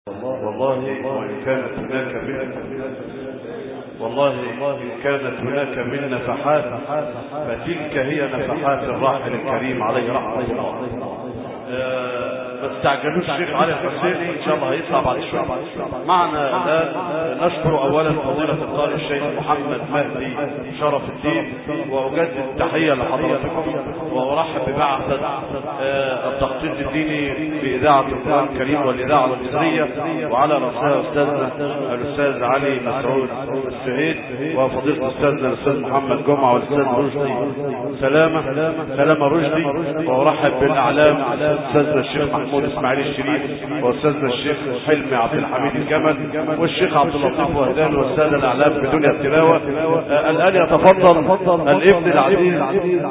والله إن كانت هناك من نفحات فتلك هي نفحات الراحل الكريم عليه رحمة الله. ما تستعجلوش الشيخ علي الحسيني ان شاء الله هيطلع بعد شويه معنا الان. نشكر اولا فضيله القارئ الشيخ محمد مهدي شرف الدين، واجدد التحيه لحضراتكم وارحب ببعثه التخطيط الديني باذاعه القران الكريم والاذاعه المصريه، وعلى راسها استاذنا الاستاذ علي مسعود السهيد، وفضيله استاذنا الاستاذ محمد جمعه والاستاذ رشدي سلامه رشدي، وارحب بالاعلام استاذنا الشيخ محمود اسماعيل الشريف، واستاذنا الشيخ حلمي عبد الحميد الجمل، والشيخ عبد اللطيف وهدان، والساده الاعلام بدنيا التلاوه. الان يتفضل الابن العزيز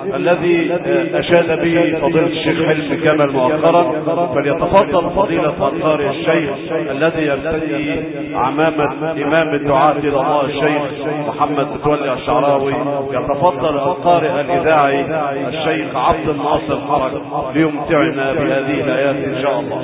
الذي اشاد به فضيله الشيخ حلمي الجمل مؤخرا، فليتفضل فضيله القارئ الشيخ الذي يبتدي عمامه امام الدعاة الى الله الشيخ محمد متولي الشعراوي. يتفضل القارئ الاذاعي الشيخ عبد الناصر حرج ليمتعنا بهذه الايات ان شاء الله.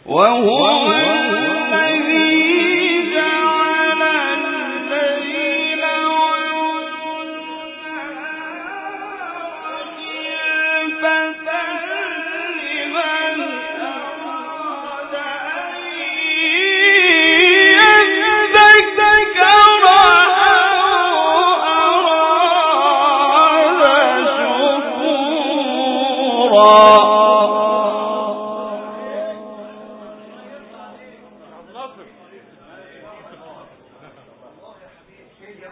وهو الذي جعل الليل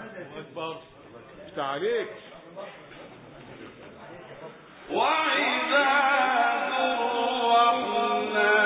افتح عليك. وعباد الرحمن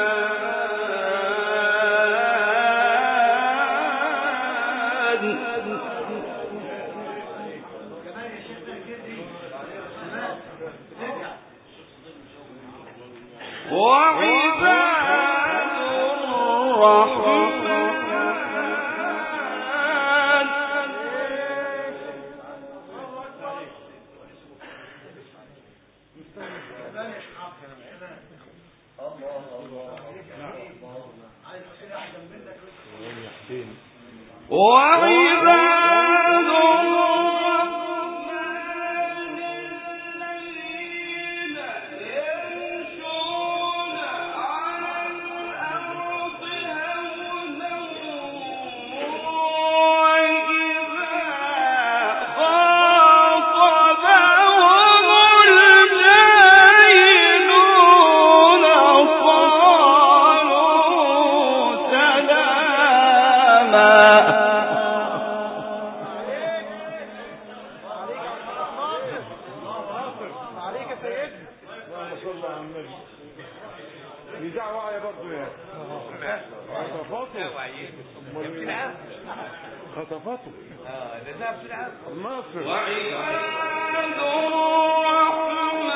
خطفته الناصر. وعباد الرحمن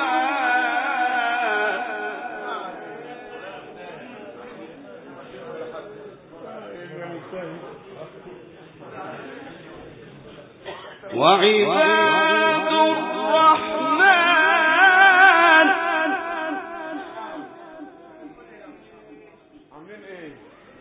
وعباد الرحمن عاملين ايه؟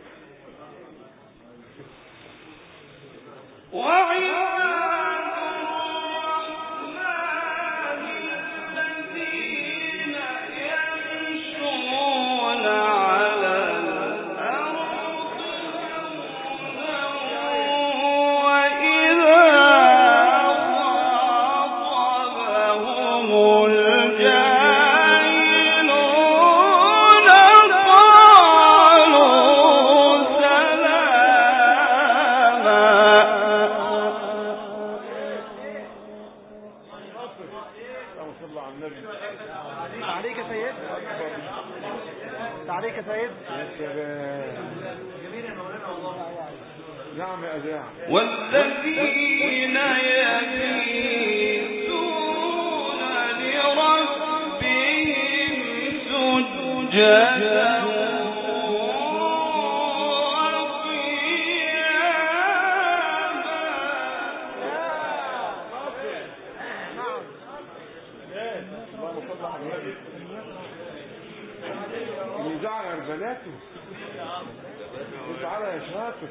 والذين يبيتون لربهم سجدا يزعل بناته. تعالى يا شاطر.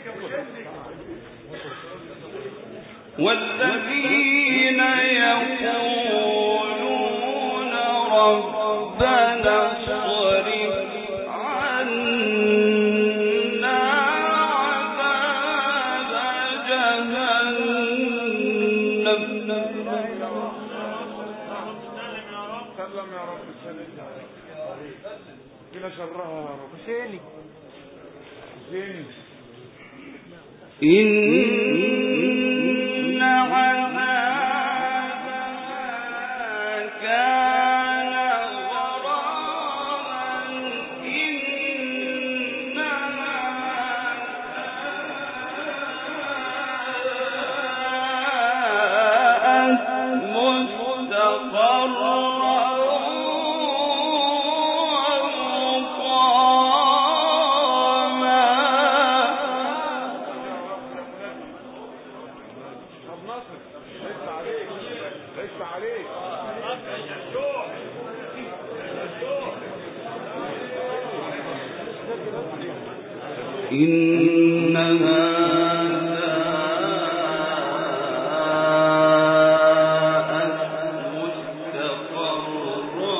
والذين يقولون ربنا اصرف عنا عذاب جهنم. سلم يا رب سلم كنا شرها يا رب. حسيني إن عذابها كان غراما إنها ساءت مستقرا إنها ساءت مستقرا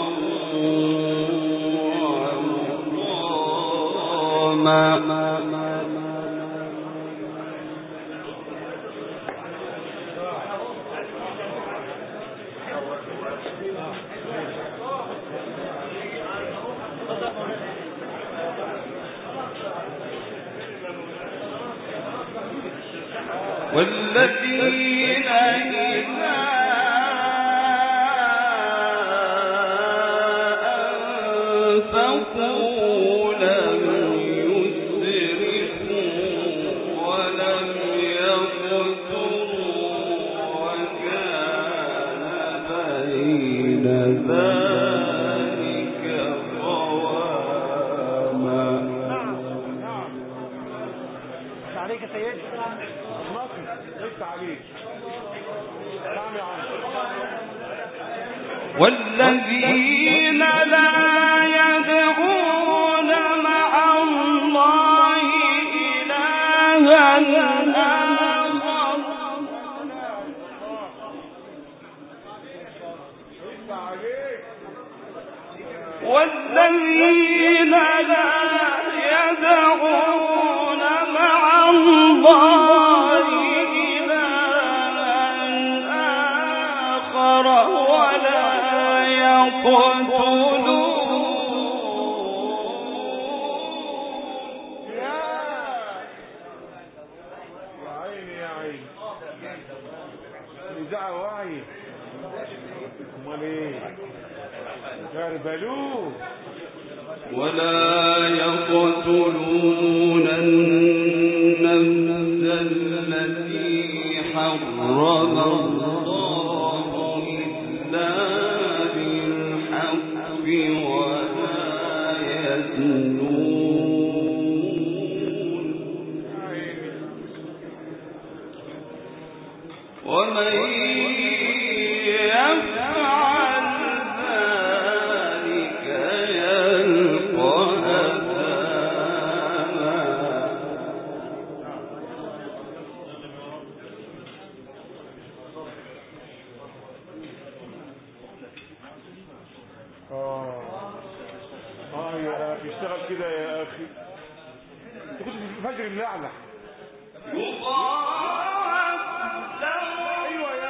ومقاما. والذين إذا أنفقوا لم يسرفوا ولم يقتروا وكان بين ذلك قواما. عليك يا سيدي مصر ليس عليك. نعم يا عم. والذين لا يدعون مع الله إلها آخر والذين لا يدعون مع الله إلها آخر ولا يقتلون يا عيني يا عيني نزاع وعي. امال ايه غربلوه. ولا يقتلون النفس التي حرم الله إلا بالحق ولا يزنون ومن يفعل ذلك يلقى أثاما. يا اخي اشتغل كده يا اخي. انت كنت في الفجر ملعلع. ايوه يا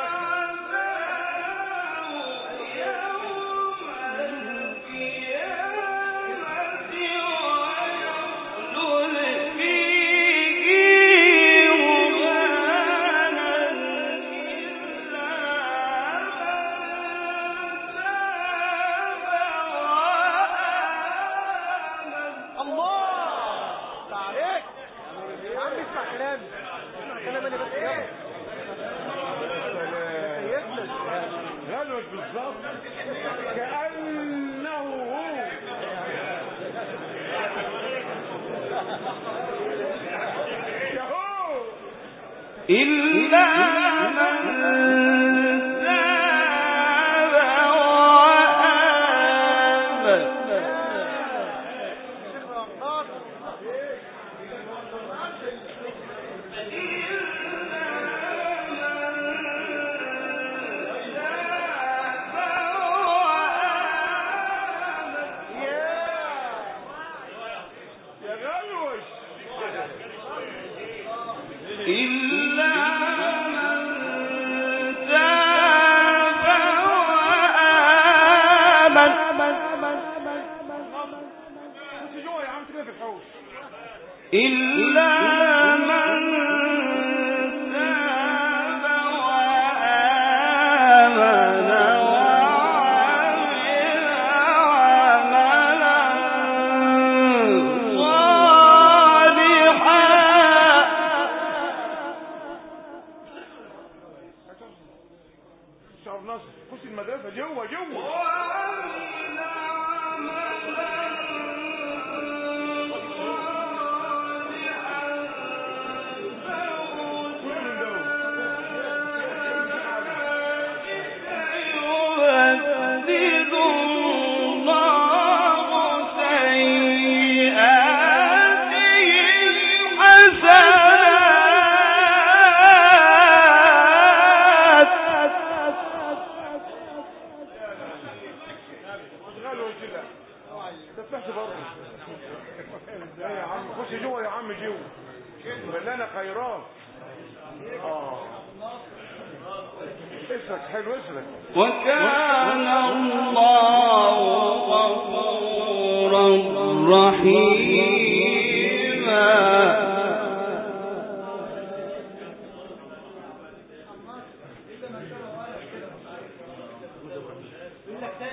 غلوش بالظبط كأنه هو. يهو إلا من تاب وآمن يا غلوش. إلا من تاب وآمن خش جوه يا عم كده في الحوش. إلا من تاب وآمن وعمل عملا صالحا. شعب نصر خش المدرسة جوه جوه. يبدل الله سيئاتهم حسنات. غلوش كده. ده تحت برضه. يا عم خش جوه يا عم جوه. ملانة خيرات. اسرك حلو اسرك. وكان الله غفورا رحيما.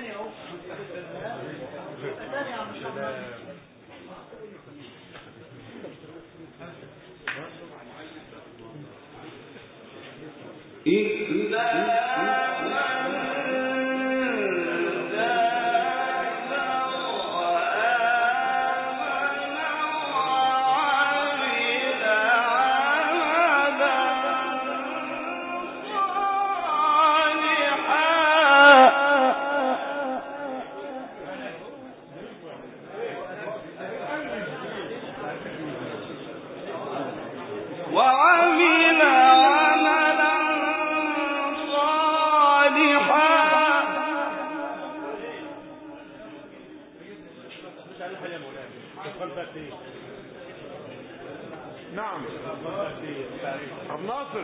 نعم عبد الناصر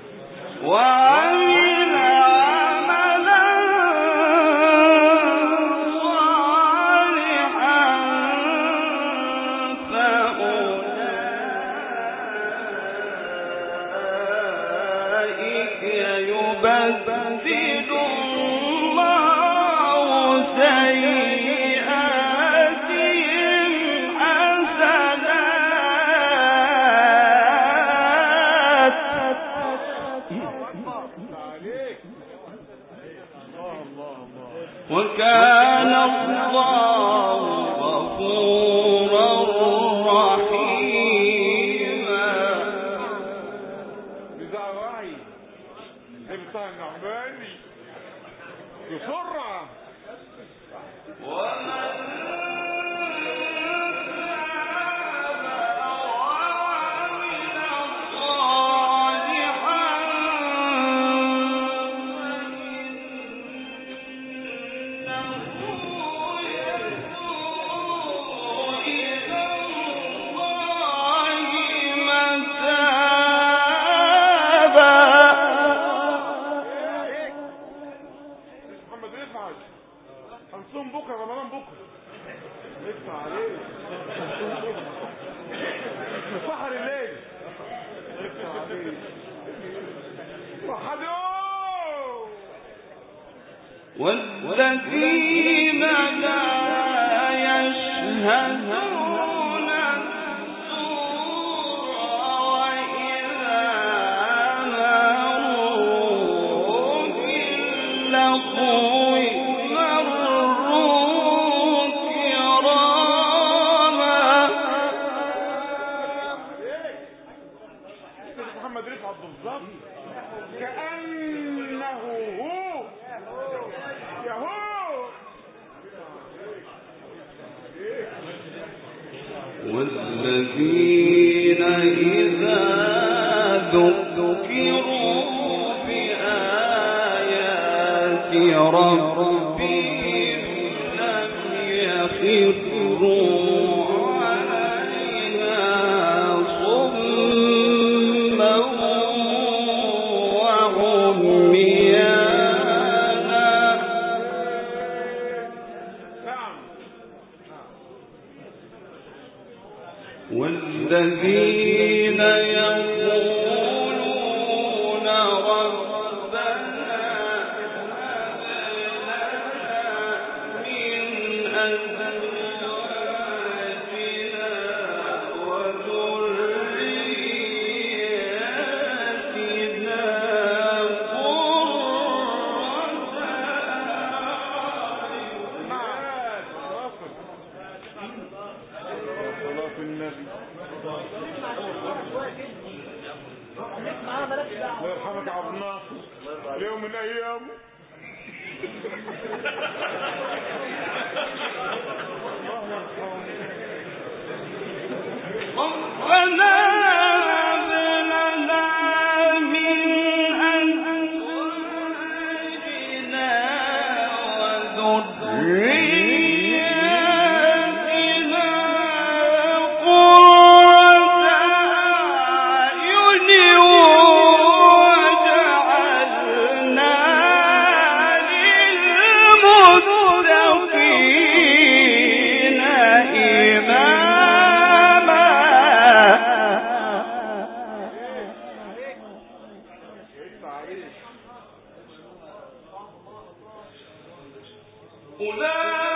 وعمل عملا صالحا فأولئك يبدل الله سيئاتهم حسنات وكان الله غفورا رحيما. بزعل وعي ابطال النعماني بسرعة ومن هنصوم بكره رمضان بكره ادفع عليه سحر الليل ادفع عليه وحدوه والذين لا يشهدون الزور وإذا مروا باللغو بالظبط كأنه هو يهو. والذين إذا ذكروا بآيات ربهم لم يخروا والذين يقولون ربنا هب لنا من أزواجنا وذرياتنا صلاة النبي الله يرحمك يا عبد الناصر يوم من ايام ربنا هب لنا من أزواجنا وذرياتنا قرة أعين واجعلنا للمتقين إماما. أولئك